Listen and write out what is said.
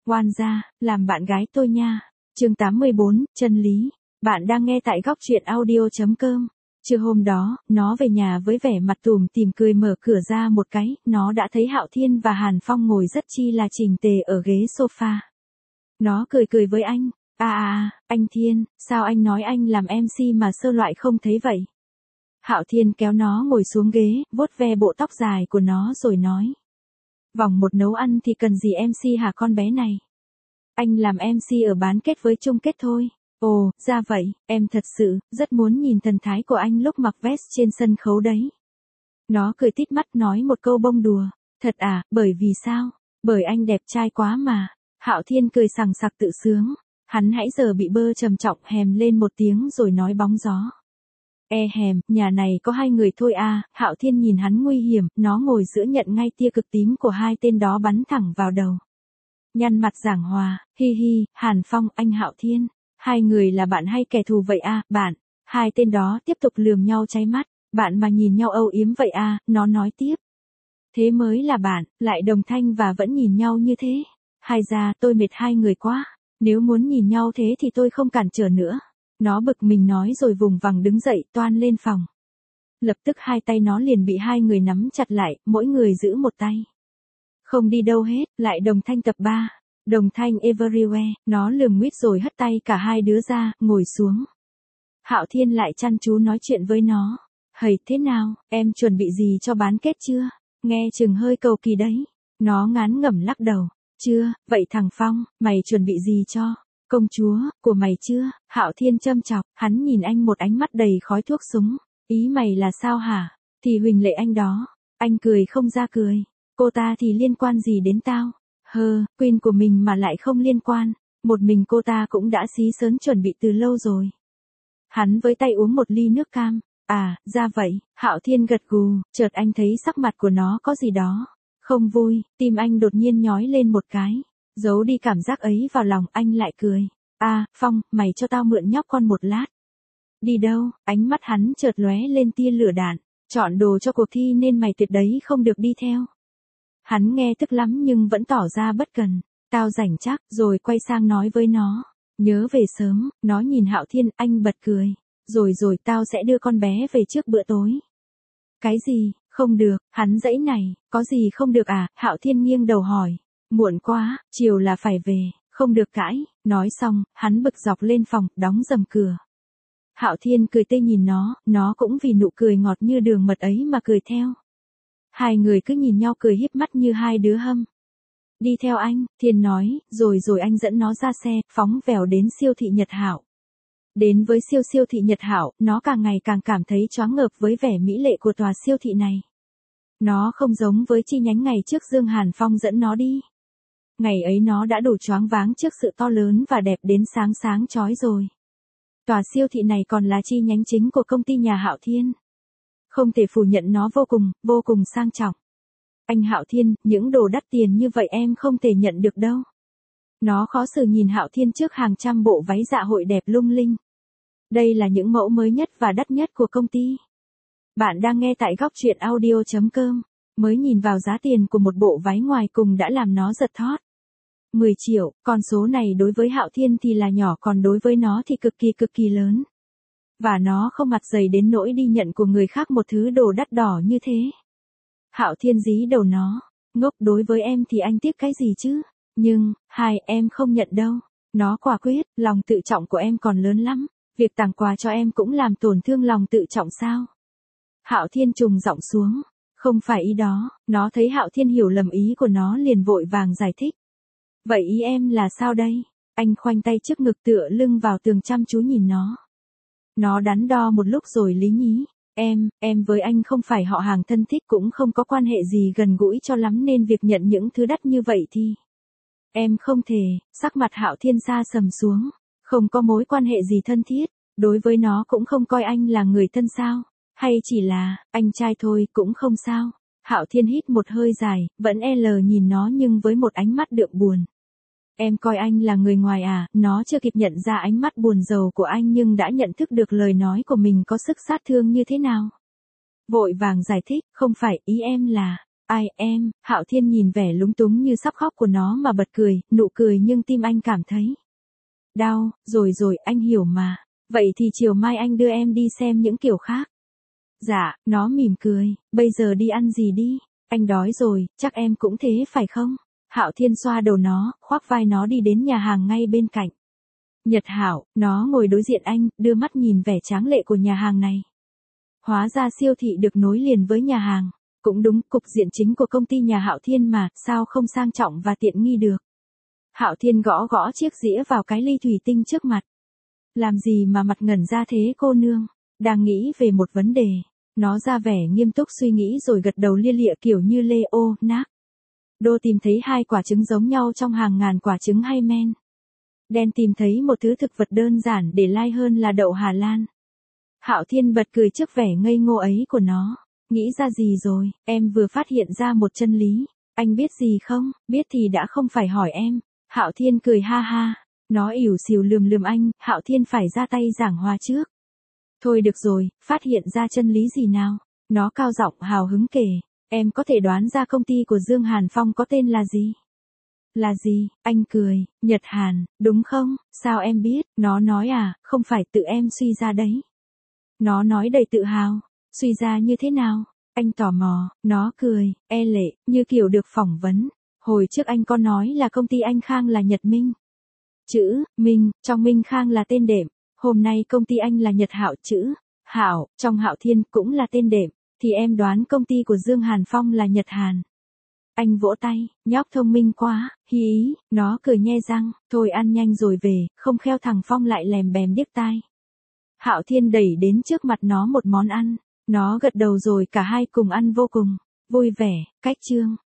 Oan gia, làm bạn gái tôi nha. Chương 84, chân lý. Bạn đang nghe tại góc truyện audio.com. Trưa hôm đó, nó về nhà với vẻ mặt tủm tỉm cười mở cửa ra một cái, nó đã thấy Hạo Thiên và Hàn Phong ngồi rất chi là chỉnh tề ở ghế sofa. Nó cười cười với anh, anh Thiên, sao anh nói anh làm MC mà Sơ Loại không thấy vậy? Hạo Thiên kéo nó ngồi xuống ghế, vuốt ve bộ tóc dài của nó rồi nói. Vòng một nấu ăn thì cần gì MC hả con bé này? Anh làm MC ở bán kết với chung kết thôi. Ồ, ra vậy, em thật sự, rất muốn nhìn thần thái của anh lúc mặc vest trên sân khấu đấy. Nó cười tít mắt nói một câu bông đùa. Thật à, bởi vì sao? Bởi anh đẹp trai quá mà. Hạo Thiên cười sằng sặc tự sướng. Hắn hãy giờ bị bơ trầm trọng hèm lên một tiếng rồi nói bóng gió. Hèm, nhà này có hai người thôi à, Hạo Thiên nhìn hắn nguy hiểm, nó ngồi giữa nhận ngay tia cực tím của hai tên đó bắn thẳng vào đầu. Nhăn mặt giảng hòa, hi hi, Hàn Phong, anh Hạo Thiên, hai người là bạn hay kẻ thù vậy à, bạn, hai tên đó tiếp tục lườm nhau cháy mắt, bạn mà nhìn nhau âu yếm vậy à, nó nói tiếp. Thế mới là bạn, lại đồng thanh và vẫn nhìn nhau như thế. Hai ra, tôi mệt hai người quá, nếu muốn nhìn nhau thế thì tôi không cản trở nữa. Nó bực mình nói rồi vùng vằng đứng dậy toan lên phòng. Lập tức hai tay nó liền bị hai người nắm chặt lại, mỗi người giữ một tay. Không đi đâu hết, lại đồng thanh tập 3. Đồng thanh everywhere, nó lườm nguyết rồi hất tay cả hai đứa ra, ngồi xuống. Hạo Thiên lại chăm chú nói chuyện với nó. Hầy thế nào, em chuẩn bị gì cho bán kết chưa? Nghe chừng hơi cầu kỳ đấy. Nó ngán ngẩm lắc đầu. Chưa, vậy thằng Phong, mày chuẩn bị gì cho? Công chúa, của mày chưa? Hạo Thiên châm chọc, hắn nhìn anh một ánh mắt đầy khói thuốc súng. Ý mày là sao hả? Thì Huỳnh Lệ anh đó. Anh cười không ra cười. Cô ta thì liên quan gì đến tao? Queen của mình mà lại không liên quan. Một mình cô ta cũng đã xí xớn chuẩn bị từ lâu rồi. Hắn với tay uống một ly nước cam. À, ra vậy, Hạo Thiên gật gù, chợt anh thấy sắc mặt của nó có gì đó không vui, tim anh đột nhiên nhói lên một cái. Giấu đi cảm giác ấy vào lòng, anh lại cười. Phong, mày cho tao mượn nhóc con một lát. Đi đâu? Ánh mắt hắn chợt lóe lên tia lửa đạn. Chọn đồ cho cuộc thi nên mày tuyệt đấy không được đi theo. Hắn nghe tức lắm nhưng vẫn tỏ ra bất cần. Tao rảnh chắc, rồi quay sang nói với nó. Nhớ về sớm, nó nhìn Hạo Thiên, anh bật cười. Rồi tao sẽ đưa con bé về trước bữa tối. Cái gì, không được, hắn giãy này, có gì không được à, Hạo Thiên nghiêng đầu hỏi. Muộn quá, chiều là phải về, không được cãi, nói xong, hắn bực dọc lên phòng, đóng rầm cửa. Hạo Thiên cười tê nhìn nó cũng vì nụ cười ngọt như đường mật ấy mà cười theo. Hai người cứ nhìn nhau cười híp mắt như hai đứa hâm. Đi theo anh, Thiên nói, rồi anh dẫn nó ra xe, phóng vèo đến siêu thị Nhật Hảo. Đến với siêu thị Nhật Hảo, nó càng ngày càng cảm thấy choáng ngợp với vẻ mỹ lệ của tòa siêu thị này. Nó không giống với chi nhánh ngày trước Dương Hàn Phong dẫn nó đi. Ngày ấy nó đã đủ choáng váng trước sự to lớn và đẹp đến sáng chói rồi. Tòa siêu thị này còn là chi nhánh chính của công ty nhà Hạo Thiên. Không thể phủ nhận nó vô cùng sang trọng. Anh Hạo Thiên, những đồ đắt tiền như vậy em không thể nhận được đâu. Nó khó xử nhìn Hạo Thiên trước hàng trăm bộ váy dạ hội đẹp lung linh. Đây là những mẫu mới nhất và đắt nhất của công ty. Bạn đang nghe tại góc truyện audio.com. Mới nhìn vào giá tiền của một bộ váy ngoài cùng đã làm nó giật thót. 10 triệu, con số này đối với Hạo Thiên thì là nhỏ, còn đối với nó thì cực kỳ lớn. Và nó không mặt dày đến nỗi đi nhận của người khác một thứ đồ đắt đỏ như thế. Hạo Thiên dí đầu nó. Ngốc, đối với em thì anh tiếc cái gì chứ? Nhưng, em không nhận đâu. Nó quả quyết, lòng tự trọng của em còn lớn lắm. Việc tặng quà cho em cũng làm tổn thương lòng tự trọng sao? Hạo Thiên trùng giọng xuống. Không phải ý đó, nó thấy Hạo Thiên hiểu lầm ý của nó liền vội vàng giải thích. Vậy ý em là sao đây? Anh khoanh tay trước ngực tựa lưng vào tường chăm chú nhìn nó. Nó đắn đo một lúc rồi lý nhí. Em với anh không phải họ hàng thân thích, cũng không có quan hệ gì gần gũi cho lắm, nên việc nhận những thứ đắt như vậy thì em không thể. Sắc mặt Hạo Thiên sa sầm xuống. Không có mối quan hệ gì thân thiết, đối với nó cũng không coi anh là người thân sao? Hay chỉ là anh trai thôi, cũng không sao. Hạo Thiên hít một hơi dài, vẫn nhìn nó nhưng với một ánh mắt đượm buồn. Em coi anh là người ngoài à? Nó chưa kịp nhận ra ánh mắt buồn rầu của anh nhưng đã nhận thức được lời nói của mình có sức sát thương như thế nào. Vội vàng giải thích, không phải, ý em là, Ai em, Hạo Thiên nhìn vẻ lúng túng như sắp khóc của nó mà bật cười, nụ cười nhưng tim anh cảm thấy đau, rồi anh hiểu mà. Vậy thì chiều mai anh đưa em đi xem những kiểu khác. Dạ, nó mỉm cười, bây giờ đi ăn gì đi? Anh đói rồi, chắc em cũng thế phải không? Hạo Thiên xoa đầu nó, khoác vai nó đi đến nhà hàng ngay bên cạnh. Nhật Hảo, nó ngồi đối diện anh, đưa mắt nhìn vẻ tráng lệ của nhà hàng này. Hóa ra siêu thị được nối liền với nhà hàng. Cũng đúng, cục diện chính của công ty nhà Hạo Thiên mà, sao không sang trọng và tiện nghi được. Hạo Thiên gõ gõ chiếc dĩa vào cái ly thủy tinh trước mặt. Làm gì mà mặt ngẩn ra thế cô nương? Đang nghĩ về một vấn đề. Nó ra vẻ nghiêm túc suy nghĩ rồi gật đầu lia lịa kiểu như Leo, nác. Đô tìm thấy 2 quả trứng giống nhau trong hàng ngàn quả trứng hay men. Đen tìm thấy một thứ thực vật đơn giản để lai hơn là đậu Hà Lan. Hạo Thiên bật cười trước vẻ ngây ngô ấy của nó. Nghĩ ra gì rồi, em vừa phát hiện ra một chân lý. Anh biết gì không, biết thì đã không phải hỏi em. Hạo Thiên cười ha ha. Nó ỉu xìu lườm anh, Hạo Thiên phải ra tay giảng hòa trước. Thôi được rồi, phát hiện ra chân lý gì nào? Nó cao giọng hào hứng kể. Em có thể đoán ra công ty của Dương Hàn Phong có tên là gì? Là gì? Anh cười, Nhật Hàn, đúng không? Sao em biết? Nó nói à, không phải tự em suy ra đấy. Nó nói đầy tự hào. Suy ra như thế nào? Anh tò mò, nó cười, e lệ, như kiểu được phỏng vấn. Hồi trước anh có nói là công ty anh Khang là Nhật Minh. Chữ Minh, trong Minh Khang là tên đệm. Hôm nay công ty anh là Nhật Hạo, chữ Hảo, trong Hạo Thiên cũng là tên đệm. Thì em đoán công ty của Dương Hàn Phong là Nhật Hàn. Anh vỗ tay, nhóc thông minh quá, hí ý, nó cười nhe răng, thôi ăn nhanh rồi về, không khéo thằng Phong lại lèm bèm điếc tai. Hạo Thiên đẩy đến trước mặt nó một món ăn, nó gật đầu rồi cả hai cùng ăn vô cùng vui vẻ. Cách chương